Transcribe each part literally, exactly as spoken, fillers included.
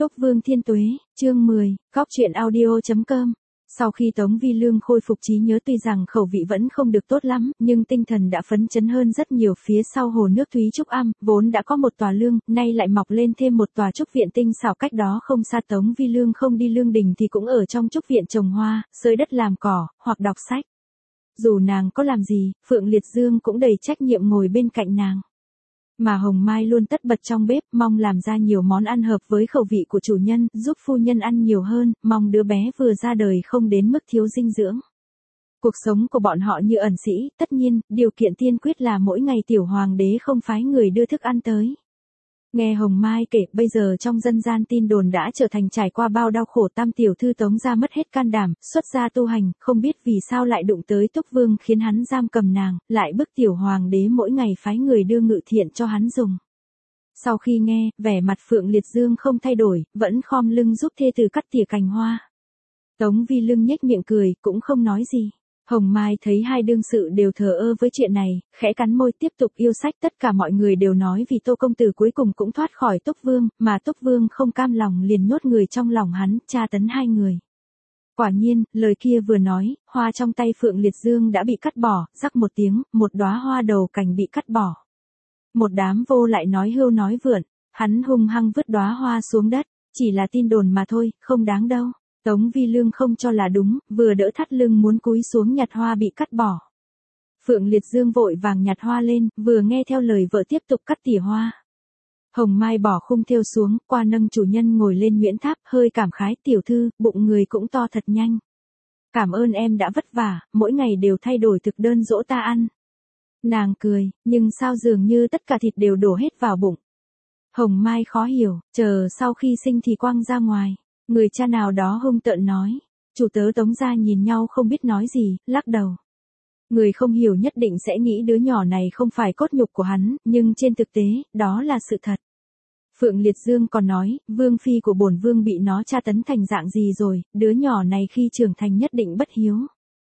Túc Vương Thiên Tuế, chương mười, Cóc truyện audio chấm com. Sau khi Tống Vi Lương khôi phục trí nhớ tuy rằng khẩu vị vẫn không được tốt lắm, nhưng tinh thần đã phấn chấn hơn rất nhiều. Phía sau hồ nước Thúy Trúc Am, vốn đã có một tòa lương, nay lại mọc lên thêm một tòa trúc viện tinh xảo cách đó không xa. Tống Vi Lương không đi lương đình thì cũng ở trong trúc viện trồng hoa, xới đất làm cỏ, hoặc đọc sách. Dù nàng có làm gì, Phượng Liệt Dương cũng đầy trách nhiệm ngồi bên cạnh nàng. Mà Hồng Mai luôn tất bật trong bếp, mong làm ra nhiều món ăn hợp với khẩu vị của chủ nhân, giúp phu nhân ăn nhiều hơn, mong đứa bé vừa ra đời không đến mức thiếu dinh dưỡng. Cuộc sống của bọn họ như ẩn sĩ, tất nhiên, điều kiện tiên quyết là mỗi ngày tiểu hoàng đế không phái người đưa thức ăn tới. Nghe Hồng Mai kể, bây giờ trong dân gian tin đồn đã trở thành trải qua bao đau khổ, tam tiểu thư Tống ra mất hết can đảm, xuất gia tu hành, không biết vì sao lại đụng tới Túc Vương khiến hắn giam cầm nàng, lại bức tiểu hoàng đế mỗi ngày phái người đưa ngự thiện cho hắn dùng. Sau khi nghe, vẻ mặt Phượng Liệt Dương không thay đổi, vẫn khom lưng giúp thê tử cắt tỉa cành hoa. Tống Vi Lương nhếch miệng cười, cũng không nói gì. Hồng Mai thấy hai đương sự đều thờ ơ với chuyện này, khẽ cắn môi tiếp tục yêu sách. Tất cả mọi người đều nói vì Tô công tử cuối cùng cũng thoát khỏi Túc Vương, mà Túc Vương không cam lòng liền nhốt người trong lòng hắn, tra tấn hai người. Quả nhiên, lời kia vừa nói, hoa trong tay Phượng Liệt Dương đã bị cắt bỏ, rắc một tiếng, một đóa hoa đầu cành bị cắt bỏ. Một đám vô lại nói hưu nói vượn, hắn hung hăng vứt đóa hoa xuống đất, chỉ là tin đồn mà thôi, không đáng đâu. Tống Vi Lương không cho là đúng, vừa đỡ thắt lưng muốn cúi xuống nhặt hoa bị cắt bỏ. Phượng Liệt Dương vội vàng nhặt hoa lên, vừa nghe theo lời vợ tiếp tục cắt tỉa hoa. Hồng Mai bỏ khung thêu xuống, qua nâng chủ nhân ngồi lên Nguyễn Tháp, hơi cảm khái, tiểu thư, bụng người cũng to thật nhanh. Cảm ơn em đã vất vả, mỗi ngày đều thay đổi thực đơn dỗ ta ăn. Nàng cười, nhưng sao dường như tất cả thịt đều đổ hết vào bụng. Hồng Mai khó hiểu, chờ sau khi sinh thì quăng ra ngoài. Người cha nào đó hung tợn nói, chủ tớ Tống gia nhìn nhau không biết nói gì, lắc đầu. Người không hiểu nhất định sẽ nghĩ đứa nhỏ này không phải cốt nhục của hắn, nhưng trên thực tế, đó là sự thật. Phượng Liệt Dương còn nói, vương phi của bổn vương bị nó tra tấn thành dạng gì rồi, đứa nhỏ này khi trưởng thành nhất định bất hiếu.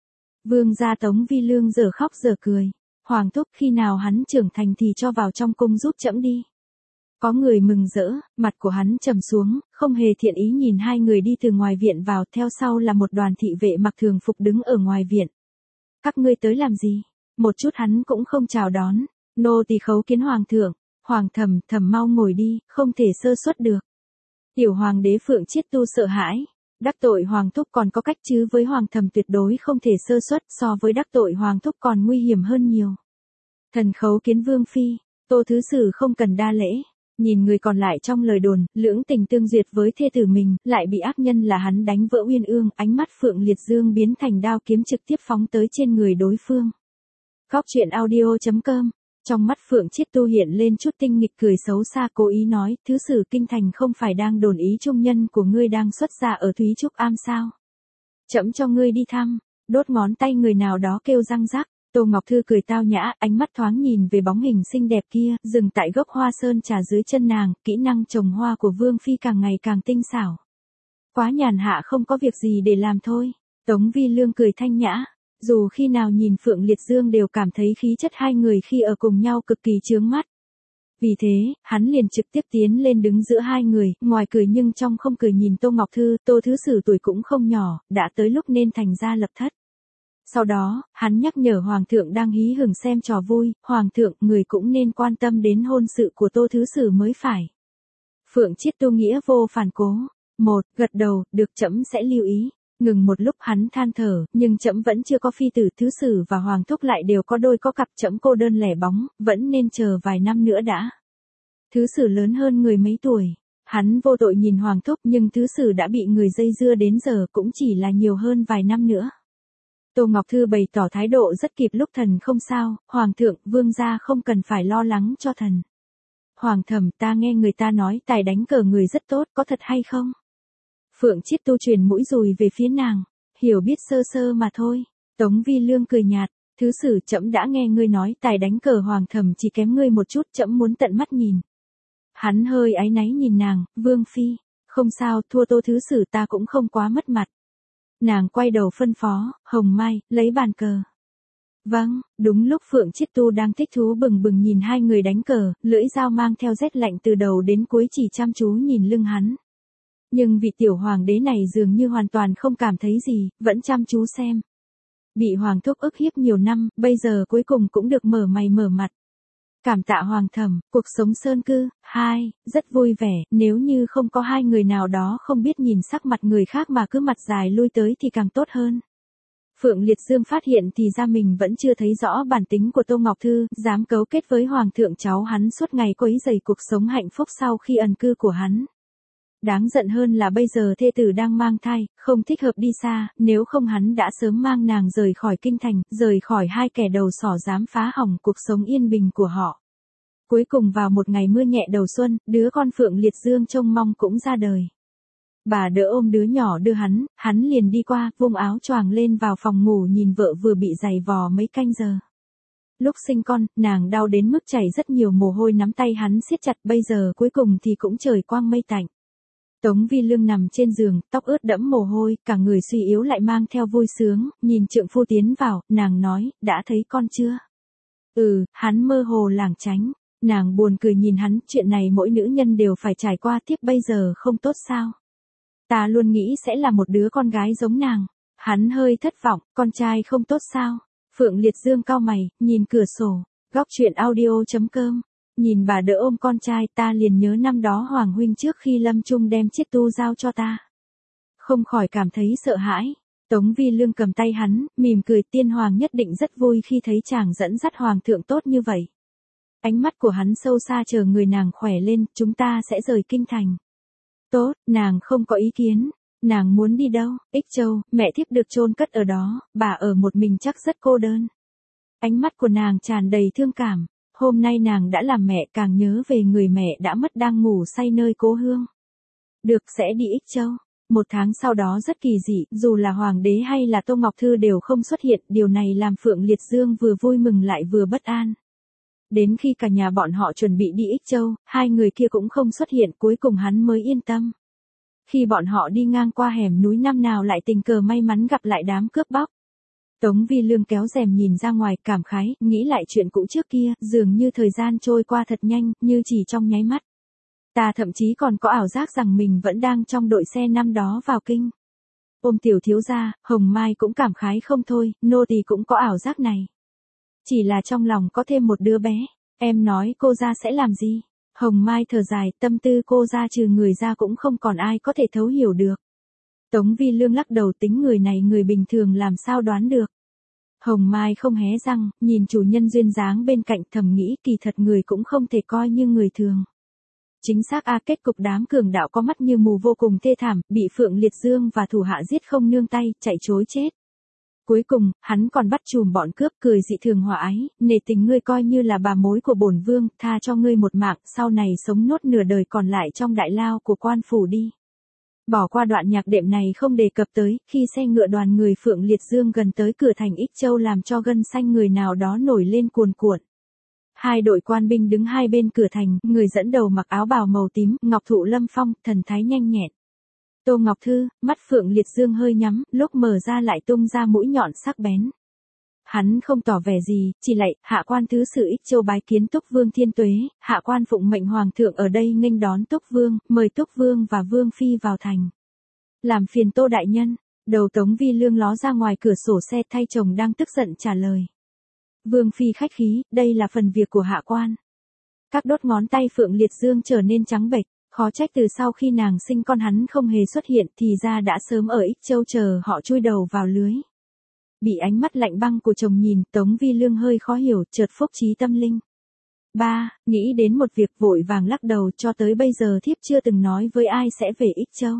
Vương gia Tống Vi Lương giờ khóc giờ cười, hoàng thúc khi nào hắn trưởng thành thì cho vào trong cung giúp trẫm đi. Có người mừng rỡ, mặt của hắn trầm xuống, không hề thiện ý nhìn hai người đi từ ngoài viện vào, theo sau là một đoàn thị vệ mặc thường phục đứng ở ngoài viện. Các ngươi tới làm gì? Một chút hắn cũng không chào đón. Nô tỳ khấu kiến hoàng thượng. Hoàng thầm, thầm mau ngồi đi, không thể sơ suất được. Tiểu hoàng đế Phượng Chiết Tu sợ hãi. Đắc tội hoàng thúc còn có cách chứ, với hoàng thầm tuyệt đối không thể sơ suất, so với đắc tội hoàng thúc còn nguy hiểm hơn nhiều. Thần khấu kiến vương phi. Tô thứ sử không cần đa lễ. Nhìn người còn lại trong lời đồn, lưỡng tình tương duyệt với thê tử mình, lại bị ác nhân là hắn đánh vỡ uyên ương, ánh mắt Phượng Liệt Dương biến thành đao kiếm trực tiếp phóng tới trên người đối phương. Cóc truyện audio chấm com. Trong mắt Phượng Chiết Tu hiện lên chút tinh nghịch cười xấu xa, cố ý nói, thứ sử kinh thành không phải đang đồn ý trung nhân của ngươi đang xuất gia ở Thúy Trúc Am sao? Trẫm cho ngươi đi thăm. Đốt ngón tay người nào đó kêu răng rắc. Tô Ngọc Thư cười tao nhã, ánh mắt thoáng nhìn về bóng hình xinh đẹp kia, dừng tại gốc hoa sơn trà dưới chân nàng, kỹ năng trồng hoa của Vương Phi càng ngày càng tinh xảo. Quá nhàn hạ không có việc gì để làm thôi. Tống Vi Lương cười thanh nhã, dù khi nào nhìn Phượng Liệt Dương đều cảm thấy khí chất hai người khi ở cùng nhau cực kỳ chướng mắt. Vì thế, hắn liền trực tiếp tiến lên đứng giữa hai người, ngoài cười nhưng trong không cười nhìn Tô Ngọc Thư, Tô thứ sử tuổi cũng không nhỏ, đã tới lúc nên thành gia lập thất. Sau đó, hắn nhắc nhở Hoàng thượng đang hí hửng xem trò vui, Hoàng thượng, người cũng nên quan tâm đến hôn sự của Tô thứ sử mới phải. Phượng Chiết Tu nghĩa vô phản cố. Một, gật đầu, được, trẫm sẽ lưu ý. Ngừng một lúc hắn than thở, nhưng trẫm vẫn chưa có phi tử, thứ sử và hoàng thúc lại đều có đôi có cặp, trẫm cô đơn lẻ bóng, vẫn nên chờ vài năm nữa đã. Thứ sử lớn hơn người mấy tuổi. Hắn vô tội nhìn hoàng thúc, nhưng thứ sử đã bị người dây dưa đến giờ, cũng chỉ là nhiều hơn vài năm nữa. Tô Ngọc Thư bày tỏ thái độ rất kịp lúc, thần không sao, hoàng thượng, vương gia không cần phải lo lắng cho thần. Hoàng thầm, ta nghe người ta nói tài đánh cờ người rất tốt, có thật hay không? Phượng Chiết Tu truyền mũi dùi về phía nàng, hiểu biết sơ sơ mà thôi. Tống Vi Lương cười nhạt, thứ sử, trẫm đã nghe ngươi nói tài đánh cờ hoàng thầm chỉ kém ngươi một chút, trẫm muốn tận mắt nhìn. Hắn hơi áy náy nhìn nàng, Vương phi, không sao, thua Tô thứ sử ta cũng không quá mất mặt. Nàng quay đầu phân phó, Hồng Mai, lấy bàn cờ. Vâng, đúng lúc Phượng Chiết Tu đang thích thú bừng bừng nhìn hai người đánh cờ, lưỡi dao mang theo rét lạnh từ đầu đến cuối chỉ chăm chú nhìn lưng hắn. Nhưng vị tiểu hoàng đế này dường như hoàn toàn không cảm thấy gì, vẫn chăm chú xem. Bị hoàng thúc ức hiếp nhiều năm, bây giờ cuối cùng cũng được mở mày mở mặt. Cảm tạ hoàng thẩm, cuộc sống sơn cư, hai, rất vui vẻ, nếu như không có hai người nào đó không biết nhìn sắc mặt người khác mà cứ mặt dài lui tới thì càng tốt hơn. Phượng Liệt Dương phát hiện thì ra mình vẫn chưa thấy rõ bản tính của Tô Ngọc Thư, dám cấu kết với hoàng thượng cháu hắn suốt ngày quấy rầy cuộc sống hạnh phúc sau khi ẩn cư của hắn. Đáng giận hơn là bây giờ thê tử đang mang thai, không thích hợp đi xa, nếu không hắn đã sớm mang nàng rời khỏi kinh thành, rời khỏi hai kẻ đầu sỏ dám phá hỏng cuộc sống yên bình của họ. Cuối cùng vào một ngày mưa nhẹ đầu xuân, đứa con Phượng Liệt Dương trông mong cũng ra đời. Bà đỡ ôm đứa nhỏ đưa hắn, hắn liền đi qua, vung áo choàng lên vào phòng ngủ nhìn vợ vừa bị giày vò mấy canh giờ. Lúc sinh con, nàng đau đến mức chảy rất nhiều mồ hôi, nắm tay hắn siết chặt, bây giờ cuối cùng thì cũng trời quang mây tạnh. Tống Vi Lương nằm trên giường, tóc ướt đẫm mồ hôi, cả người suy yếu lại mang theo vui sướng, nhìn trượng phu tiến vào, nàng nói, đã thấy con chưa? Ừ, hắn mơ hồ lảng tránh. Nàng buồn cười nhìn hắn, chuyện này mỗi nữ nhân đều phải trải qua, tiếp bây giờ không tốt sao? Ta luôn nghĩ sẽ là một đứa con gái giống nàng. Hắn hơi thất vọng, con trai không tốt sao? Phượng Liệt Dương cau mày, nhìn cửa sổ, góc truyện audio chấm com. Nhìn bà đỡ ôm con trai, ta liền nhớ năm đó Hoàng huynh trước khi lâm chung đem chiếc tu giao cho ta. Không khỏi cảm thấy sợ hãi. Tống Vi Lương cầm tay hắn, mỉm cười, tiên hoàng nhất định rất vui khi thấy chàng dẫn dắt hoàng thượng tốt như vậy. Ánh mắt của hắn sâu xa, chờ người nàng khỏe lên, chúng ta sẽ rời kinh thành. Tốt, nàng không có ý kiến. Nàng muốn đi đâu? Ích Châu, mẹ thiếp được chôn cất ở đó, bà ở một mình chắc rất cô đơn. Ánh mắt của nàng tràn đầy thương cảm. Hôm nay nàng đã làm mẹ, càng nhớ về người mẹ đã mất đang ngủ say nơi cố hương. Được, sẽ đi Ích Châu. Một tháng sau đó rất kỳ dị, dù là hoàng đế hay là Tô Ngọc Thư đều không xuất hiện, điều này làm Phượng Liệt Dương vừa vui mừng lại vừa bất an. Đến khi cả nhà bọn họ chuẩn bị đi Ích Châu, hai người kia cũng không xuất hiện, cuối cùng hắn mới yên tâm. Khi bọn họ đi ngang qua hẻm núi năm nào lại tình cờ may mắn gặp lại đám cướp bóc. Tống Vi Lương kéo rèm nhìn ra ngoài, cảm khái, nghĩ lại chuyện cũ trước kia, dường như thời gian trôi qua thật nhanh, như chỉ trong nháy mắt. Ta thậm chí còn có ảo giác rằng mình vẫn đang trong đội xe năm đó vào kinh. Ôm tiểu thiếu gia, Hồng Mai cũng cảm khái không thôi, nô tỳ cũng có ảo giác này. Chỉ là trong lòng có thêm một đứa bé, em nói cô ra sẽ làm gì? Hồng Mai thở dài, tâm tư cô ra trừ người ra cũng không còn ai có thể thấu hiểu được. Tống Vi Lương lắc đầu, tính người này người bình thường làm sao đoán được. Hồng Mai không hé răng, nhìn chủ nhân duyên dáng bên cạnh, thầm nghĩ kỳ thật người cũng không thể coi như người thường. Chính xác a, kết cục đám cường đạo có mắt như mù vô cùng thê thảm, bị Phượng Liệt Dương và thủ hạ giết không nương tay, chạy trối chết. Cuối cùng, hắn còn bắt chùm bọn cướp, cười dị thường hòa ái, nể tình ngươi coi như là bà mối của bổn vương, tha cho ngươi một mạng, sau này sống nốt nửa đời còn lại trong đại lao của quan phủ đi. Bỏ qua đoạn nhạc đệm này không đề cập tới, khi xe ngựa đoàn người Phượng Liệt Dương gần tới cửa thành Ích Châu làm cho gân xanh người nào đó nổi lên cuồn cuộn. Hai đội quan binh đứng hai bên cửa thành, người dẫn đầu mặc áo bào màu tím, ngọc thụ lâm phong, thần thái nhanh nhẹn. Tô Ngọc Thư, mắt Phượng Liệt Dương hơi nhắm, lúc mở ra lại tung ra mũi nhọn sắc bén. Hắn không tỏ vẻ gì, chỉ lạy, hạ quan thứ sử Ích Châu bái kiến Túc Vương Thiên Tuế, hạ quan phụng mệnh hoàng thượng ở đây nghênh đón Túc Vương, mời Túc Vương và Vương Phi vào thành. Làm phiền Tô đại nhân, đầu Tống Vi Lương ló ra ngoài cửa sổ xe, thay chồng đang tức giận trả lời. Vương Phi khách khí, đây là phần việc của hạ quan. Các đốt ngón tay Phượng Liệt Dương trở nên trắng bệch, khó trách từ sau khi nàng sinh con hắn không hề xuất hiện, thì ra đã sớm ở Ích Châu chờ họ chui đầu vào lưới. Bị ánh mắt lạnh băng của chồng nhìn, Tống Vi Lương hơi khó hiểu, chợt phúc trí tâm linh. Ba, nghĩ đến một việc vội vàng lắc đầu, cho tới bây giờ thiếp chưa từng nói với ai sẽ về Ích Châu.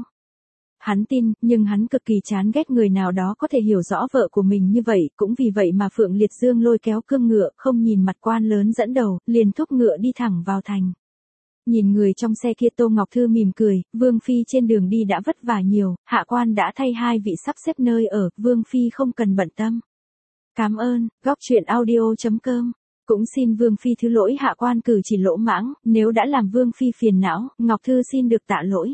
Hắn tin, nhưng hắn cực kỳ chán ghét người nào đó có thể hiểu rõ vợ của mình như vậy, cũng vì vậy mà Phượng Liệt Dương lôi kéo cương ngựa, không nhìn mặt quan lớn dẫn đầu, liền thúc ngựa đi thẳng vào thành. Nhìn người trong xe kia, Tô Ngọc Thư mỉm cười, Vương Phi trên đường đi đã vất vả nhiều, hạ quan đã thay hai vị sắp xếp nơi ở, Vương Phi không cần bận tâm. Cảm ơn, góc truyện audio chấm com. Cũng xin Vương Phi thứ lỗi, hạ quan cử chỉ lỗ mãng, nếu đã làm Vương Phi phiền não, Ngọc Thư xin được tạ lỗi.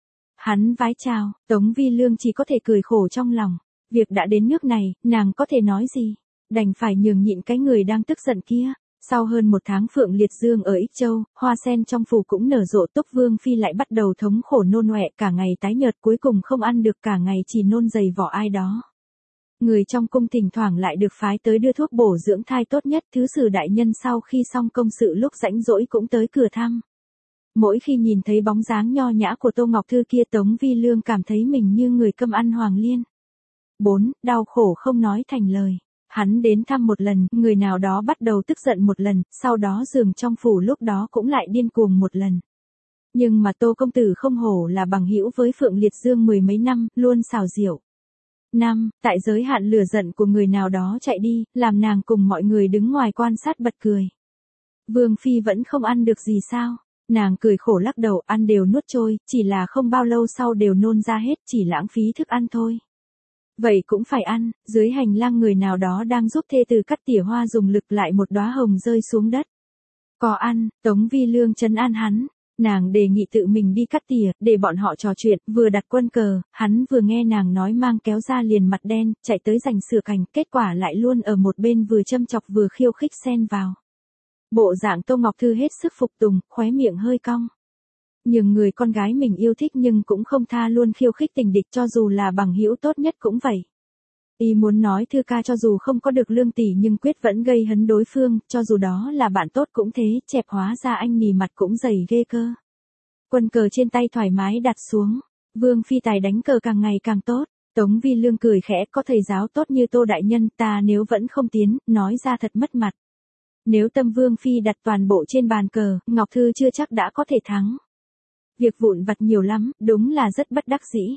Hắn vái chào, Tống Vi Lương chỉ có thể cười khổ trong lòng. Việc đã đến nước này, nàng có thể nói gì? Đành phải nhường nhịn cái người đang tức giận kia. Sau hơn một tháng Phượng Liệt Dương ở Ích Châu, hoa sen trong phủ cũng nở rộ, Túc Vương Phi lại bắt đầu thống khổ nôn ọe, cả ngày tái nhợt, cuối cùng không ăn được, cả ngày chỉ nôn dày vỏ ai đó. Người trong cung thỉnh thoảng lại được phái tới đưa thuốc bổ dưỡng thai tốt nhất, thứ sử đại nhân sau khi xong công sự lúc rảnh rỗi cũng tới cửa thăm. Mỗi khi nhìn thấy bóng dáng nho nhã của Tô Ngọc Thư kia, Tống Vi Lương cảm thấy mình như người cơm ăn hoàng liên. bốn. Đau khổ không nói thành lời. Hắn đến thăm một lần, người nào đó bắt đầu tức giận một lần, sau đó giường trong phủ lúc đó cũng lại điên cuồng một lần. Nhưng mà Tô công tử không hổ là bằng hữu với Phượng Liệt Dương mười mấy năm, luôn xảo diệu. năm. Tại giới hạn lửa giận của người nào đó chạy đi, làm nàng cùng mọi người đứng ngoài quan sát bật cười. Vương Phi vẫn không ăn được gì sao? Nàng cười khổ lắc đầu, ăn đều nuốt trôi, chỉ là không bao lâu sau đều nôn ra hết, chỉ lãng phí thức ăn thôi. Vậy cũng phải ăn. Dưới hành lang người nào đó đang giúp thê tử cắt tỉa hoa dùng lực, lại một đóa hồng rơi xuống đất. Có ăn. Tống Vi Lương trấn an hắn. Nàng đề nghị tự mình đi cắt tỉa, để bọn họ trò chuyện, vừa đặt quân cờ, hắn vừa nghe nàng nói mang kéo ra liền mặt đen, chạy tới giành sửa cành, kết quả lại luôn ở một bên vừa châm chọc vừa khiêu khích xen vào. Bộ dạng Tô Ngọc Thư hết sức phục tùng, khóe miệng hơi cong. Nhưng người con gái mình yêu thích nhưng cũng không tha luôn khiêu khích tình địch, cho dù là bằng hữu tốt nhất cũng vậy. Y muốn nói Thư ca cho dù không có được lương tỷ nhưng quyết vẫn gây hấn đối phương, cho dù đó là bạn tốt cũng thế, chẹp hóa ra anh nì mặt cũng dày ghê cơ. Quân cờ trên tay thoải mái đặt xuống. Vương Phi tài đánh cờ càng ngày càng tốt. Tống Vi Lương cười khẽ, có thầy giáo tốt như Tô đại nhân, ta nếu vẫn không tiến, nói ra thật mất mặt. Nếu tâm Vương Phi đặt toàn bộ trên bàn cờ, Ngọc Thư chưa chắc đã có thể thắng. Việc vụn vặt nhiều lắm, đúng là rất bất đắc dĩ.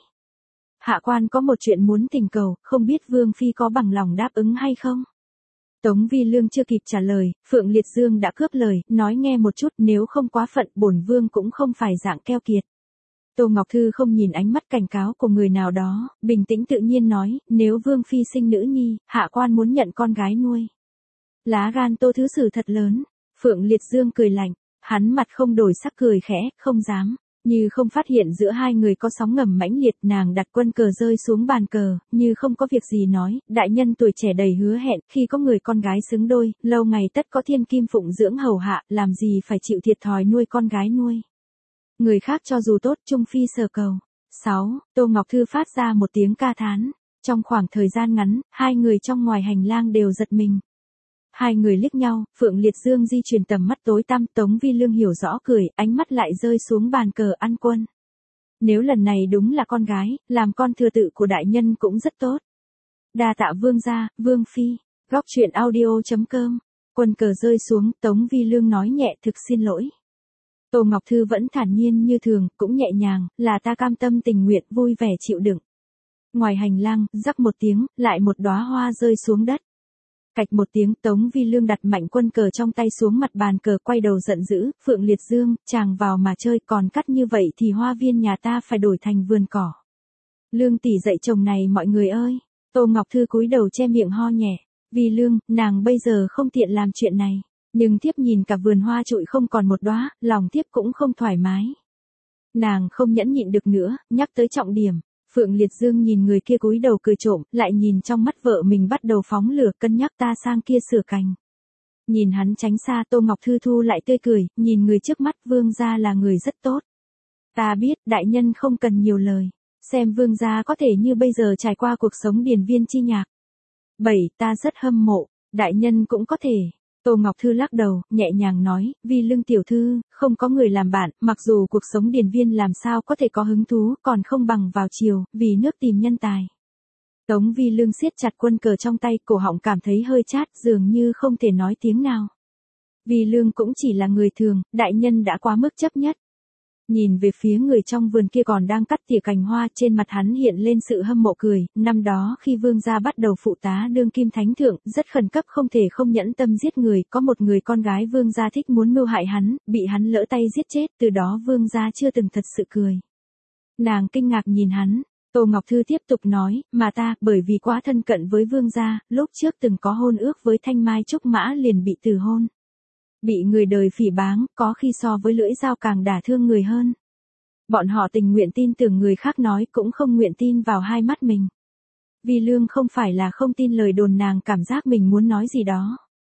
Hạ quan có một chuyện muốn thỉnh cầu, không biết Vương Phi có bằng lòng đáp ứng hay không? Tống Vi Lương chưa kịp trả lời, Phượng Liệt Dương đã cướp lời, nói nghe một chút, nếu không quá phận, bổn Vương cũng không phải dạng keo kiệt. Tô Ngọc Thư không nhìn ánh mắt cảnh cáo của người nào đó, bình tĩnh tự nhiên nói, nếu Vương Phi sinh nữ nhi, hạ quan muốn nhận con gái nuôi. Lá gan Tô thứ sử thật lớn. Phượng Liệt Dương cười lạnh, hắn mặt không đổi sắc cười khẽ, không dám. Như không phát hiện giữa hai người có sóng ngầm mãnh liệt, nàng đặt quân cờ rơi xuống bàn cờ, như không có việc gì nói, đại nhân tuổi trẻ đầy hứa hẹn, khi có người con gái xứng đôi, lâu ngày tất có thiên kim phụng dưỡng hầu hạ, làm gì phải chịu thiệt thòi nuôi con gái nuôi. Người khác cho dù tốt, Trung Phi sở cầu. sáu. Tô Ngọc Thư phát ra một tiếng ca thán. Trong khoảng thời gian ngắn, hai người trong ngoài hành lang đều giật mình. Hai người liếc nhau, Phượng Liệt Dương di chuyển tầm mắt tối tăm, Tống Vi Lương hiểu rõ cười, ánh mắt lại rơi xuống bàn cờ ăn quân. Nếu lần này đúng là con gái, làm con thừa tự của đại nhân cũng rất tốt. Đa tạ Vương gia, Vương Phi. Góc truyện audio chấm com. Quân cờ rơi xuống, Tống Vi Lương nói nhẹ, thực xin lỗi. Tô Ngọc Thư vẫn thản nhiên như thường, cũng nhẹ nhàng, là ta cam tâm tình nguyện, vui vẻ chịu đựng. Ngoài hành lang, rắc một tiếng, lại một đóa hoa rơi xuống đất. Cạch một tiếng, Tống Vi Lương đặt mạnh quân cờ trong tay xuống mặt bàn cờ, quay đầu giận dữ, Phượng Liệt Dương, chàng vào mà chơi, còn cắt như vậy thì hoa viên nhà ta phải đổi thành vườn cỏ. Lương tỷ dạy chồng này mọi người ơi. Tô Ngọc Thư cúi đầu che miệng ho nhẹ. Vi Lương, nàng bây giờ không tiện làm chuyện này. Nhưng thiếp nhìn cả vườn hoa trụi không còn một đóa, lòng thiếp cũng không thoải mái. Nàng không nhẫn nhịn được nữa, nhắc tới trọng điểm. Phượng Liệt Dương nhìn người kia cúi đầu cười trộm, lại nhìn trong mắt vợ mình bắt đầu phóng lửa, cân nhắc ta sang kia sửa cành. Nhìn hắn tránh xa, Tô Ngọc Thư thu lại tươi cười, nhìn người trước mắt, Vương gia là người rất tốt. Ta biết, đại nhân không cần nhiều lời. Xem Vương gia có thể như bây giờ trải qua cuộc sống điền viên chi nhạc. bảy. Ta rất hâm mộ, đại nhân cũng có thể. Tô Ngọc Thư lắc đầu, nhẹ nhàng nói, Vi Lương tiểu thư, không có người làm bạn, mặc dù cuộc sống điền viên làm sao có thể có hứng thú, còn không bằng vào chiều, vì nước tìm nhân tài. Tống Vi Lương siết chặt quân cờ trong tay, cổ họng cảm thấy hơi chát, dường như không thể nói tiếng nào. Vi Lương cũng chỉ là người thường, đại nhân đã quá mức chấp nhất. Nhìn về phía người trong vườn kia còn đang cắt tỉa cành hoa, trên mặt hắn hiện lên sự hâm mộ cười, năm đó khi Vương gia bắt đầu phụ tá đương kim thánh thượng, rất khẩn cấp không thể không nhẫn tâm giết người, có một người con gái Vương gia thích muốn mưu hại hắn, bị hắn lỡ tay giết chết, từ đó Vương gia chưa từng thật sự cười. Nàng kinh ngạc nhìn hắn, Tô Ngọc Thư tiếp tục nói, mà ta, bởi vì quá thân cận với Vương gia, lúc trước từng có hôn ước với Thanh Mai Trúc Mã liền bị từ hôn. Bị người đời phỉ báng, có khi so với lưỡi dao càng đả thương người hơn. Bọn họ tình nguyện tin tưởng người khác nói, cũng không nguyện tin vào hai mắt mình. Vi Lương không phải là không tin lời đồn, nàng cảm giác mình muốn nói gì đó.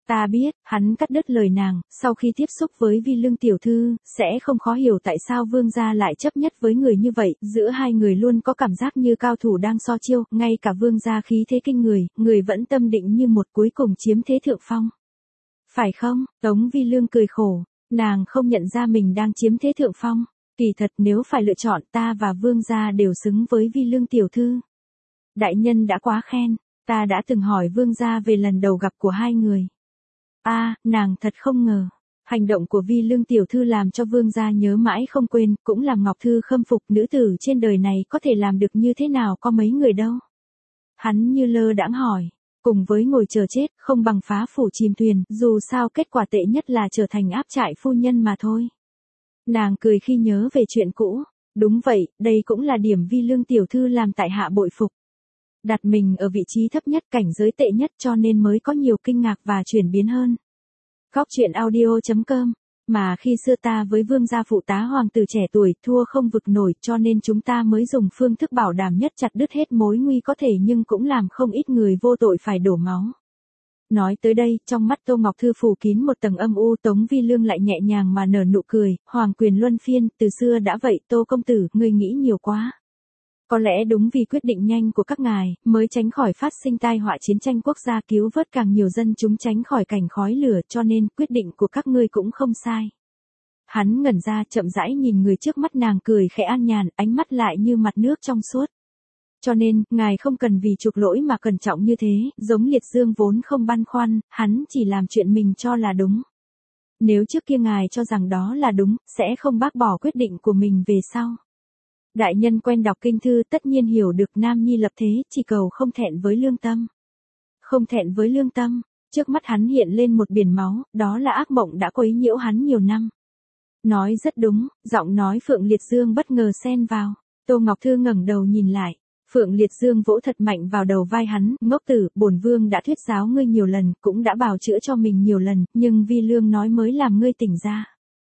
Ta biết, hắn cắt đứt lời nàng, sau khi tiếp xúc với Vi Lương tiểu thư, sẽ không khó hiểu tại sao vương gia lại chấp nhất với người như vậy, giữa hai người luôn có cảm giác như cao thủ đang so chiêu, ngay cả vương gia khí thế kinh người, người vẫn tâm định như một cuối cùng chiếm thế thượng phong. Phải không? Tống Vi Lương cười khổ, nàng không nhận ra mình đang chiếm thế thượng phong, kỳ thật nếu phải lựa chọn ta và vương gia đều xứng với Vi Lương tiểu thư. Đại nhân đã quá khen, ta đã từng hỏi vương gia về lần đầu gặp của hai người. A, à, nàng thật không ngờ. Hành động của Vi Lương tiểu thư làm cho vương gia nhớ mãi không quên, cũng làm Ngọc Thư khâm phục, nữ tử trên đời này có thể làm được như thế nào, có mấy người đâu. Hắn như lơ đãng hỏi, cùng với ngồi chờ chết, không bằng phá phủ chìm thuyền, dù sao kết quả tệ nhất là trở thành áp trại phu nhân mà thôi. Nàng cười khi nhớ về chuyện cũ, đúng vậy, đây cũng là điểm Vi Lương tiểu thư làm tại hạ bội phục. Đặt mình ở vị trí thấp nhất, cảnh giới tệ nhất, cho nên mới có nhiều kinh ngạc và chuyển biến hơn. Góc truyện audio chấm com. Mà khi xưa ta với vương gia phụ tá hoàng tử trẻ tuổi thua không vực nổi, cho nên chúng ta mới dùng phương thức bảo đảm nhất chặt đứt hết mối nguy có thể, nhưng cũng làm không ít người vô tội phải đổ máu. Nói tới đây, trong mắt Tô Ngọc Thư phủ kín một tầng âm u, Tống Vi Lương lại nhẹ nhàng mà nở nụ cười, hoàng quyền luân phiên, từ xưa đã vậy, Tô công tử, ngươi nghĩ nhiều quá. Có lẽ đúng vì quyết định nhanh của các ngài, mới tránh khỏi phát sinh tai họa chiến tranh quốc gia, cứu vớt càng nhiều dân chúng tránh khỏi cảnh khói lửa, cho nên quyết định của các ngươi cũng không sai. Hắn ngẩn ra, chậm rãi nhìn người trước mắt, nàng cười khẽ an nhàn, ánh mắt lại như mặt nước trong suốt. Cho nên, ngài không cần vì chuộc lỗi mà cẩn trọng như thế, giống Liệt Dương vốn không băn khoăn, hắn chỉ làm chuyện mình cho là đúng. Nếu trước kia ngài cho rằng đó là đúng, sẽ không bác bỏ quyết định của mình về sau. Đại nhân quen đọc kinh thư, tất nhiên hiểu được nam nhi lập thế, chỉ cầu không thẹn với lương tâm. Không thẹn với lương tâm, trước mắt hắn hiện lên một biển máu, đó là ác mộng đã quấy nhiễu hắn nhiều năm. Nói rất đúng, giọng nói Phượng Liệt Dương bất ngờ xen vào. Tô Ngọc Thư ngẩng đầu nhìn lại, Phượng Liệt Dương vỗ thật mạnh vào đầu vai hắn, ngốc tử, bổn vương đã thuyết giáo ngươi nhiều lần, cũng đã bào chữa cho mình nhiều lần, nhưng Vi Lương nói mới làm ngươi tỉnh ra.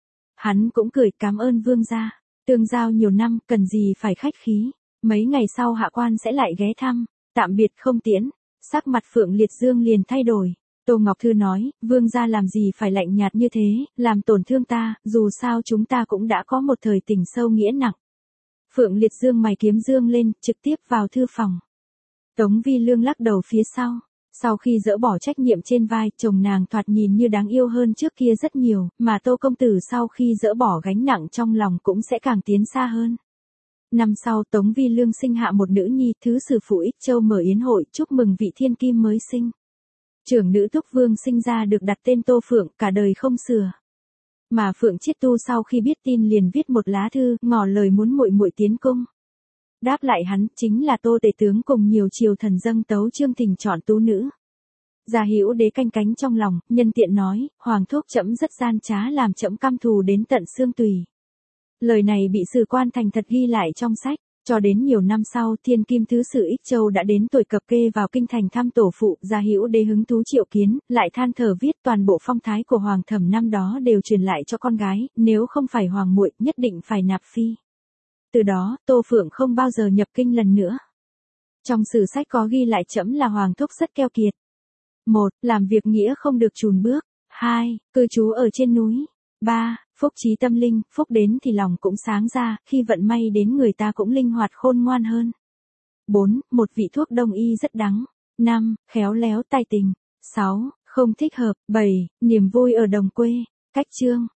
Hắn cũng cười, cảm ơn vương gia. Tương giao nhiều năm, cần gì phải khách khí. Mấy ngày sau hạ quan sẽ lại ghé thăm. Tạm biệt không tiễn. Sắc mặt Phượng Liệt Dương liền thay đổi. Tô Ngọc Thư nói, vương gia làm gì phải lạnh nhạt như thế, làm tổn thương ta, dù sao chúng ta cũng đã có một thời tình sâu nghĩa nặng. Phượng Liệt Dương mày kiếm dương lên, trực tiếp vào thư phòng. Tống Vi Lương lắc đầu phía sau. Sau khi dỡ bỏ trách nhiệm trên vai, chồng nàng thoạt nhìn như đáng yêu hơn trước kia rất nhiều, mà Tô công tử sau khi dỡ bỏ gánh nặng trong lòng cũng sẽ càng tiến xa hơn. Năm sau, Tống Vi Lương sinh hạ một nữ nhi, thứ sử phụ Ích Châu mở yến hội chúc mừng vị thiên kim mới sinh. Trưởng nữ Túc Vương sinh ra được đặt tên Tô Phượng, cả đời không sửa. Mà Phượng Chiết Tu sau khi biết tin liền viết một lá thư, ngỏ lời muốn muội muội tiến cung. Đáp lại hắn, chính là Tô Tể tướng cùng nhiều triều thần dâng tấu chương tình chọn tú nữ. Gia Hữu Đế canh cánh trong lòng, nhân tiện nói, hoàng thúc trẫm rất gian trá, làm trẫm căm thù đến tận xương tùy. Lời này bị sử quan thành thật ghi lại trong sách, cho đến nhiều năm sau, thiên kim thứ sử Ích Châu đã đến tuổi cập kê vào kinh thành thăm tổ phụ, Gia Hữu Đế hứng thú triệu kiến, lại than thở viết toàn bộ phong thái của hoàng thẩm năm đó đều truyền lại cho con gái, nếu không phải hoàng muội, nhất định phải nạp phi. Từ đó, Tô Phượng không bao giờ nhập kinh lần nữa. Trong sử sách có ghi lại trẫm là hoàng thúc rất keo kiệt. một. Làm việc nghĩa không được chùn bước. hai. Cư trú ở trên núi. ba. Phúc trí tâm linh, phúc đến thì lòng cũng sáng ra, khi vận may đến người ta cũng linh hoạt khôn ngoan hơn. bốn. Một vị thuốc đông y rất đắng. năm. Khéo léo tài tình. sáu. Không thích hợp. bảy. Niềm vui ở đồng quê. Cách chương.